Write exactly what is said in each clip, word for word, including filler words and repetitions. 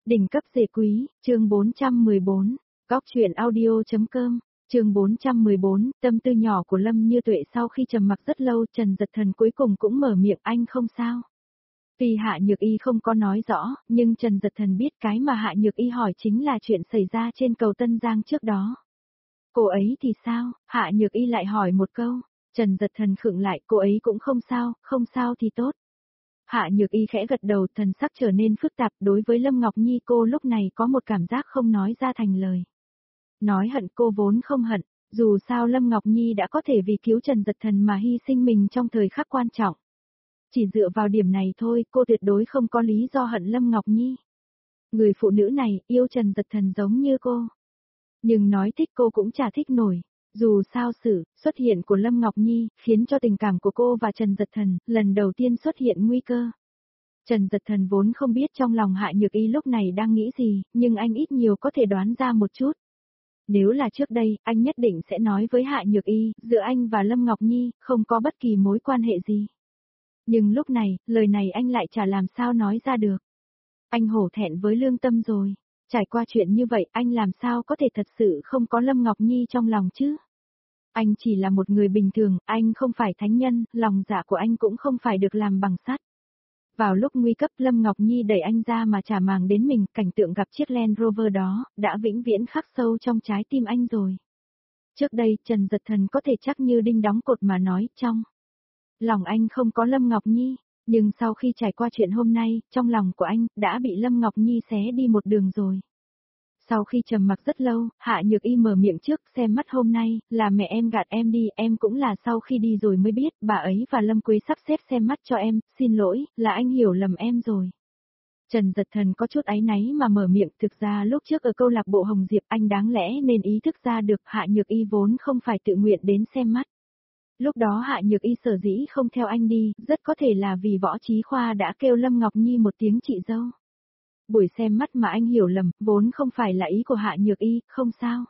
Đỉnh cấp dề quý, chương bốn trăm mười bốn, góc truyện audio.com, chương bốn trăm mười bốn, tâm tư nhỏ của Lâm Như Tuệ sau khi trầm mặc rất lâu, Trần Dật Thần cuối cùng cũng mở miệng, anh không sao. Tuy Hạ Nhược Y không có nói rõ, nhưng Trần Dật Thần biết cái mà Hạ Nhược Y hỏi chính là chuyện xảy ra trên cầu Tân Giang trước đó. Cô ấy thì sao? Hạ Nhược Y lại hỏi một câu. Trần Dật Thần khựng lại, cô ấy cũng không sao, không sao thì tốt. Hạ Nhược Y khẽ gật đầu, thần sắc trở nên phức tạp, đối với Lâm Ngọc Nhi cô lúc này có một cảm giác không nói ra thành lời. Nói hận cô vốn không hận, dù sao Lâm Ngọc Nhi đã có thể vì cứu Trần Dật Thần mà hy sinh mình trong thời khắc quan trọng. Chỉ dựa vào điểm này thôi, cô tuyệt đối không có lý do hận Lâm Ngọc Nhi. Người phụ nữ này, yêu Trần Dật Thần giống như cô. Nhưng nói thích cô cũng chả thích nổi. Dù sao sự xuất hiện của Lâm Ngọc Nhi khiến cho tình cảm của cô và Trần Dật Thần lần đầu tiên xuất hiện nguy cơ. Trần Dật Thần vốn không biết trong lòng Hạ Nhược Y lúc này đang nghĩ gì, nhưng anh ít nhiều có thể đoán ra một chút. Nếu là trước đây, anh nhất định sẽ nói với Hạ Nhược Y, giữa anh và Lâm Ngọc Nhi không có bất kỳ mối quan hệ gì. Nhưng lúc này, lời này anh lại chả làm sao nói ra được. Anh hổ thẹn với lương tâm rồi. Trải qua chuyện như vậy, anh làm sao có thể thật sự không có Lâm Ngọc Nhi trong lòng chứ? Anh chỉ là một người bình thường, anh không phải thánh nhân, lòng dạ của anh cũng không phải được làm bằng sắt. Vào lúc nguy cấp, Lâm Ngọc Nhi đẩy anh ra mà trả màng đến mình, cảnh tượng gặp chiếc Land Rover đó, đã vĩnh viễn khắc sâu trong trái tim anh rồi. Trước đây, Trần Dật Thần có thể chắc như đinh đóng cột mà nói, trong lòng anh không có Lâm Ngọc Nhi, nhưng sau khi trải qua chuyện hôm nay, trong lòng của anh, đã bị Lâm Ngọc Nhi xé đi một đường rồi. Sau khi trầm mặc rất lâu, Hạ Nhược Y mở miệng trước, xem mắt hôm nay, là mẹ em gạt em đi, em cũng là sau khi đi rồi mới biết, bà ấy và Lâm Quế sắp xếp xem mắt cho em, xin lỗi, là anh hiểu lầm em rồi. Trần Dật Thần có chút áy náy mà mở miệng, thực ra lúc trước ở câu lạc bộ Hồng Diệp anh đáng lẽ nên ý thức ra được Hạ Nhược Y vốn không phải tự nguyện đến xem mắt. Lúc đó Hạ Nhược Y sở dĩ không theo anh đi, rất có thể là vì Võ Chí Khoa đã kêu Lâm Ngọc Nhi một tiếng chị dâu. Buổi xem mắt mà anh hiểu lầm, vốn không phải là ý của Hạ Nhược Y, không sao.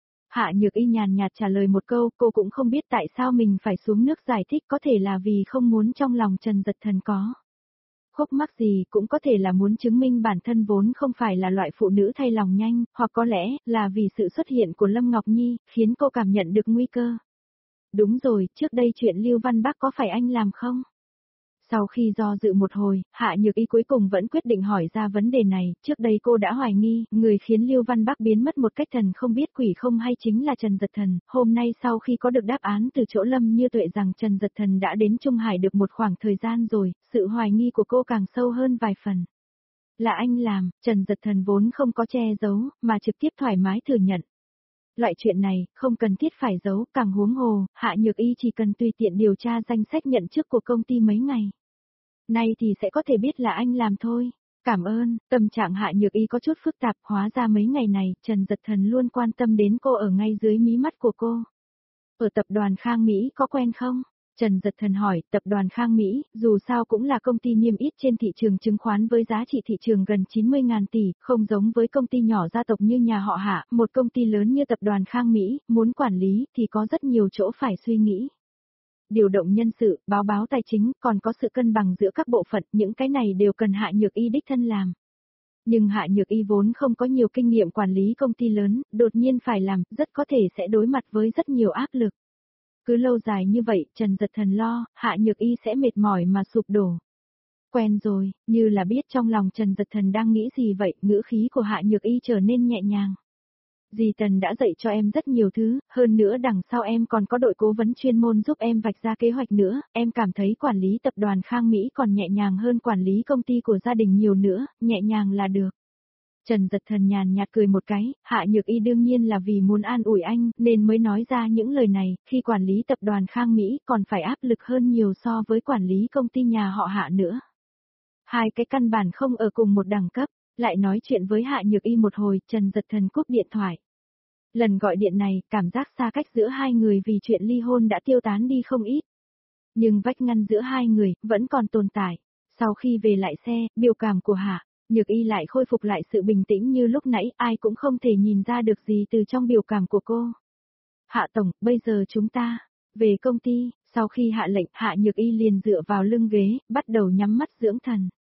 Hạ Nhược Y nhàn nhạt trả lời một câu, cô cũng không biết tại sao mình phải xuống nước giải thích, có thể là vì không muốn trong lòng Trần Dật Thần có khúc mắc gì, cũng có thể là muốn chứng minh bản thân vốn không phải là loại phụ nữ thay lòng nhanh, hoặc có lẽ là vì sự xuất hiện của Lâm Ngọc Nhi, khiến cô cảm nhận được nguy cơ. Đúng rồi, trước đây chuyện Lưu Văn Bắc có phải anh làm không? Sau khi do dự một hồi, Hạ Nhược Y cuối cùng vẫn quyết định hỏi ra vấn đề này, trước đây cô đã hoài nghi, người khiến Lưu Văn Bắc biến mất một cách thần không biết quỷ không hay chính là Trần Dật Thần, hôm nay sau khi có được đáp án từ chỗ Lâm Như Tuệ rằng Trần Dật Thần đã đến Trung Hải được một khoảng thời gian rồi, sự hoài nghi của cô càng sâu hơn vài phần. Là anh làm, Trần Dật Thần vốn không có che giấu, mà trực tiếp thoải mái thừa nhận. Loại chuyện này, không cần thiết phải giấu, càng huống hồ, Hạ Nhược Y chỉ cần tùy tiện điều tra danh sách nhận chức của công ty mấy ngày. Nay thì sẽ có thể biết là anh làm thôi. Cảm ơn, tâm trạng Hạ Nhược Y có chút phức tạp, hóa ra mấy ngày này, Trần Dật Thần luôn quan tâm đến cô ở ngay dưới mí mắt của cô. Ở tập đoàn Khang Mỹ có quen không? Trần Dật Thần hỏi, tập đoàn Khang Mỹ, dù sao cũng là công ty niêm yết trên thị trường chứng khoán với giá trị thị trường gần chín mươi ngàn tỷ, không giống với công ty nhỏ gia tộc như nhà họ Hạ, một công ty lớn như tập đoàn Khang Mỹ, muốn quản lý thì có rất nhiều chỗ phải suy nghĩ. Điều động nhân sự, báo báo tài chính, còn có sự cân bằng giữa các bộ phận, những cái này đều cần Hạ Nhược Y đích thân làm. Nhưng Hạ Nhược Y vốn không có nhiều kinh nghiệm quản lý công ty lớn, đột nhiên phải làm, rất có thể sẽ đối mặt với rất nhiều áp lực. Cứ lâu dài như vậy, Trần Dật Thần lo, Hạ Nhược Y sẽ mệt mỏi mà sụp đổ. Quen rồi, như là biết trong lòng Trần Dật Thần đang nghĩ gì vậy, ngữ khí của Hạ Nhược Y trở nên nhẹ nhàng. Dì Tần đã dạy cho em rất nhiều thứ, hơn nữa đằng sau em còn có đội cố vấn chuyên môn giúp em vạch ra kế hoạch nữa, em cảm thấy quản lý tập đoàn Khang Mỹ còn nhẹ nhàng hơn quản lý công ty của gia đình nhiều nữa, nhẹ nhàng là được. Trần Dật Thần nhàn nhạt cười một cái, Hạ Nhược Y đương nhiên là vì muốn an ủi anh, nên mới nói ra những lời này, khi quản lý tập đoàn Khang Mỹ còn phải áp lực hơn nhiều so với quản lý công ty nhà họ Hạ nữa. Hai cái căn bản không ở cùng một đẳng cấp. Lại nói chuyện với Hạ Nhược Y một hồi, Trần Dật Thần cúp điện thoại. Lần gọi điện này, cảm giác xa cách giữa hai người vì chuyện ly hôn đã tiêu tán đi không ít. Nhưng vách ngăn giữa hai người, vẫn còn tồn tại. Sau khi về lại xe, biểu cảm của Hạ Nhược Y lại khôi phục lại sự bình tĩnh như lúc nãy, ai cũng không thể nhìn ra được gì từ trong biểu cảm của cô. Hạ Tổng, bây giờ chúng ta, về công ty, sau khi hạ lệnh, Hạ Nhược Y liền dựa vào lưng ghế, bắt đầu nhắm mắt dưỡng thần.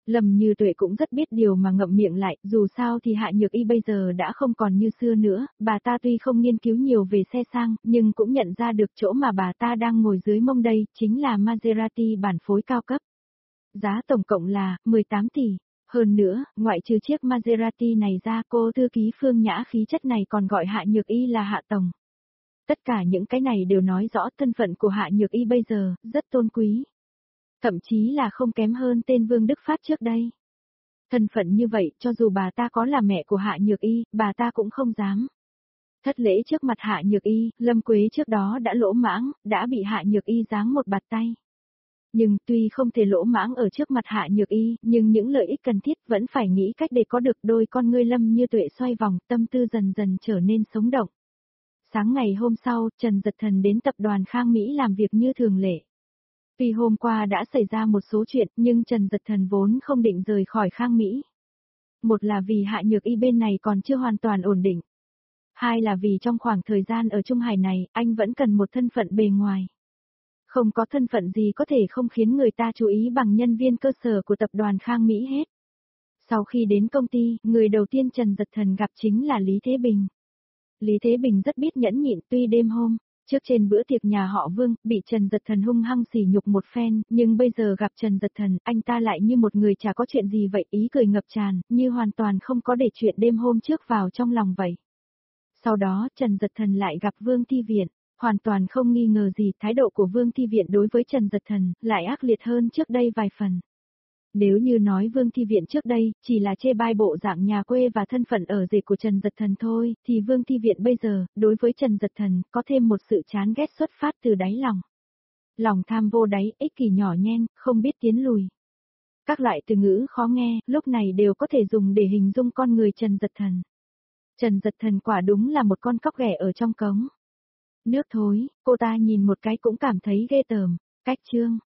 Lâm Như Tuệ cũng rất biết điều mà ngậm miệng lại, dù sao thì Hạ Nhược Y bây giờ đã không còn như xưa nữa, bà ta tuy không nghiên cứu nhiều về xe sang, nhưng cũng nhận ra được chỗ mà bà ta đang ngồi dưới mông đây, chính là Maserati bản phối cao cấp. Giá tổng cộng là mười tám tỷ. Hơn nữa, ngoại trừ chiếc Maserati này ra, cô thư ký Phương Nhã khí chất này còn gọi Hạ Nhược Y là Hạ Tổng. Tất cả những cái này đều nói rõ thân phận của Hạ Nhược Y bây giờ, rất tôn quý. Thậm chí là không kém hơn tên Vương Đức Phát trước đây. Thân phận như vậy, cho dù bà ta có là mẹ của Hạ Nhược Y, bà ta cũng không dám. Thất lễ trước mặt Hạ Nhược Y, Lâm Quế trước đó đã lỗ mãng, đã bị Hạ Nhược Y giáng một bạt tay. Nhưng tuy không thể lỗ mãng ở trước mặt Hạ Nhược Y, nhưng những lợi ích cần thiết vẫn phải nghĩ cách để có được. Đôi con ngươi Lâm Như Tuệ xoay vòng, tâm tư dần dần trở nên sống động. Sáng ngày hôm sau, Trần Dật Thần đến tập đoàn Khang Mỹ làm việc như thường lệ. Tuy hôm qua đã xảy ra một số chuyện, nhưng Trần Dật Thần vốn không định rời khỏi Khang Mỹ. Một là vì Hạ Nhược Y bên này còn chưa hoàn toàn ổn định. Hai là vì trong khoảng thời gian ở Trung Hải này, anh vẫn cần một thân phận bề ngoài. Không có thân phận gì có thể không khiến người ta chú ý bằng nhân viên cơ sở của tập đoàn Khang Mỹ hết. Sau khi đến công ty, người đầu tiên Trần Dật Thần gặp chính là Lý Thế Bình. Lý Thế Bình rất biết nhẫn nhịn, tuy đêm hôm, trước trên bữa tiệc nhà họ Vương, bị Trần Dật Thần hung hăng sỉ nhục một phen, nhưng bây giờ gặp Trần Dật Thần, anh ta lại như một người chả có chuyện gì vậy, ý cười ngập tràn, như hoàn toàn không có để chuyện đêm hôm trước vào trong lòng vậy. Sau đó, Trần Dật Thần lại gặp Vương Thi Viện, hoàn toàn không nghi ngờ gì, thái độ của Vương Thi Viện đối với Trần Dật Thần, lại ác liệt hơn trước đây vài phần. Nếu như nói Vương Thi Viện trước đây, chỉ là chê bai bộ dạng nhà quê và thân phận ở rể của Trần Dật Thần thôi, thì Vương Thi Viện bây giờ, đối với Trần Dật Thần, có thêm một sự chán ghét xuất phát từ đáy lòng. Lòng tham vô đáy, ích kỷ nhỏ nhen, không biết tiến lùi. Các loại từ ngữ khó nghe, lúc này đều có thể dùng để hình dung con người Trần Dật Thần. Trần Dật Thần quả đúng là một con cóc ghẻ ở trong cống. Nước thối, cô ta nhìn một cái cũng cảm thấy ghê tởm. Cách chương